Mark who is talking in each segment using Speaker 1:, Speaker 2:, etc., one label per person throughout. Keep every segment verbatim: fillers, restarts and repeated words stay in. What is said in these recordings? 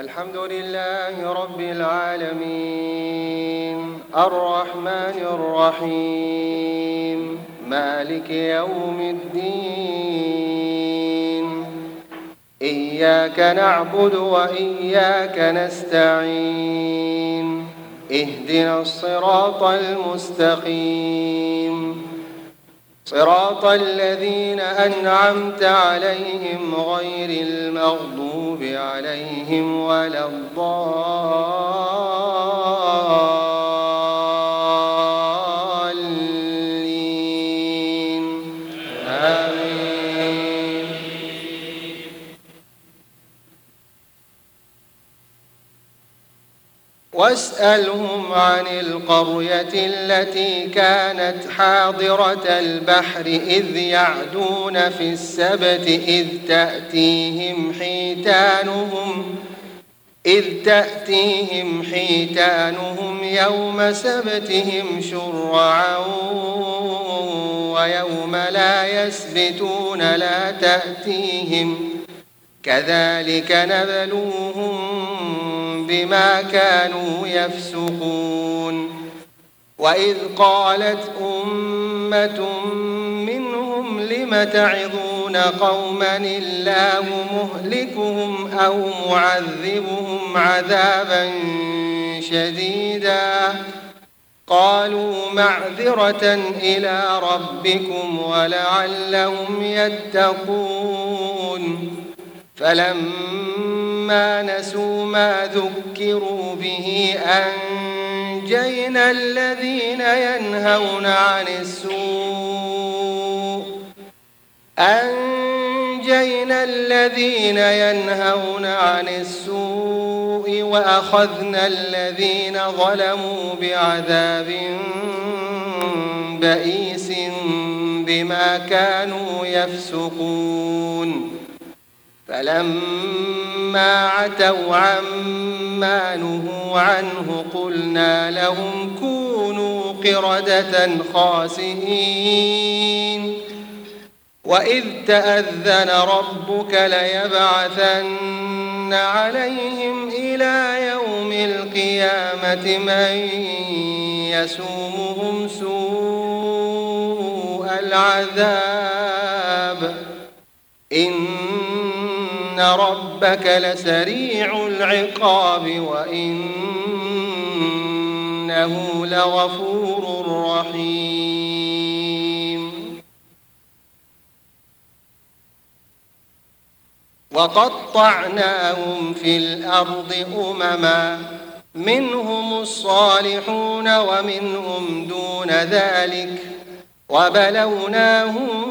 Speaker 1: الحمد لله رب العالمين الرحمن الرحيم مالك يوم الدين إياك نعبد وإياك نستعين اهدنا الصراط المستقيم صراط الذين أنعمت عليهم غير المغضوب عليهم ولا الضالين آمين. واسألهم عن القرية التي كانت حاضرة البحر إذ يعدون في السبت إذ تأتيهم حيتانهم إذ تأتيهم حيتانهم يوم سبتهم شرعا ويوم لا يسبتون لا تأتيهم كذلك نبلوهم بما كانوا يفسقون. وإذ قالت أمة منهم لم تعظون قوما الله مهلكهم أو معذبهم عذابا شديدا قالوا معذرة إلى ربكم ولعلهم يتقون. فلما نسوا ما ذكروا به أنجينا الذين ينهون عن السوء أنجينا الذين ينهون عن السوء وأخذنا الذين ظلموا بعذاب بئيس بما كانوا يفسقون. فلما عتوا عما نهوا عنه قلنا لهم كونوا قردة خاسئين. وإذ تأذن ربك ليبعثن عليهم إلى يوم القيامة من يسومهم سوء العذاب إن ربك لسريع العقاب وإنه لغفور رحيم. وقطعناهم في الأرض أمما منهم الصالحون ومنهم دون ذلك وبلوناهم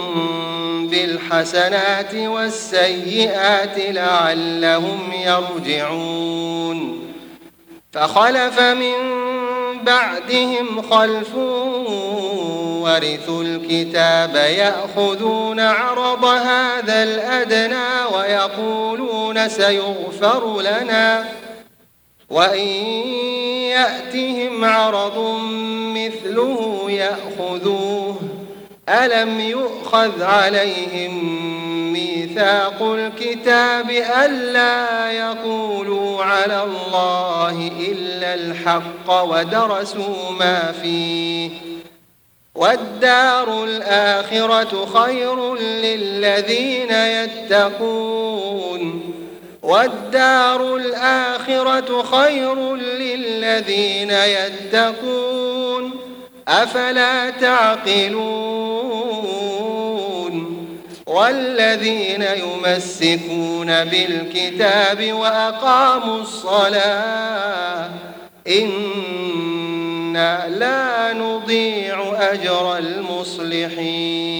Speaker 1: بالحسنات والسيئات لعلهم يرجعون. فخلف من بعدهم خلف ورثوا الكتاب يأخذون عرض هذا الأدنى ويقولون سيغفر لنا وإن يأتهم عرض مثله يأخذوه ألم يؤخذ عليهم ميثاق الكتاب ألا يقولوا على الله إلا الحق ودرسوا ما فيه والدار الآخرة خير للذين يتقون والدار الآخرة خير للذين يتقون أفلا تعقلون. والذين يمسكون بالكتاب وأقاموا الصلاة إنا لا نضيع أجر المصلحين.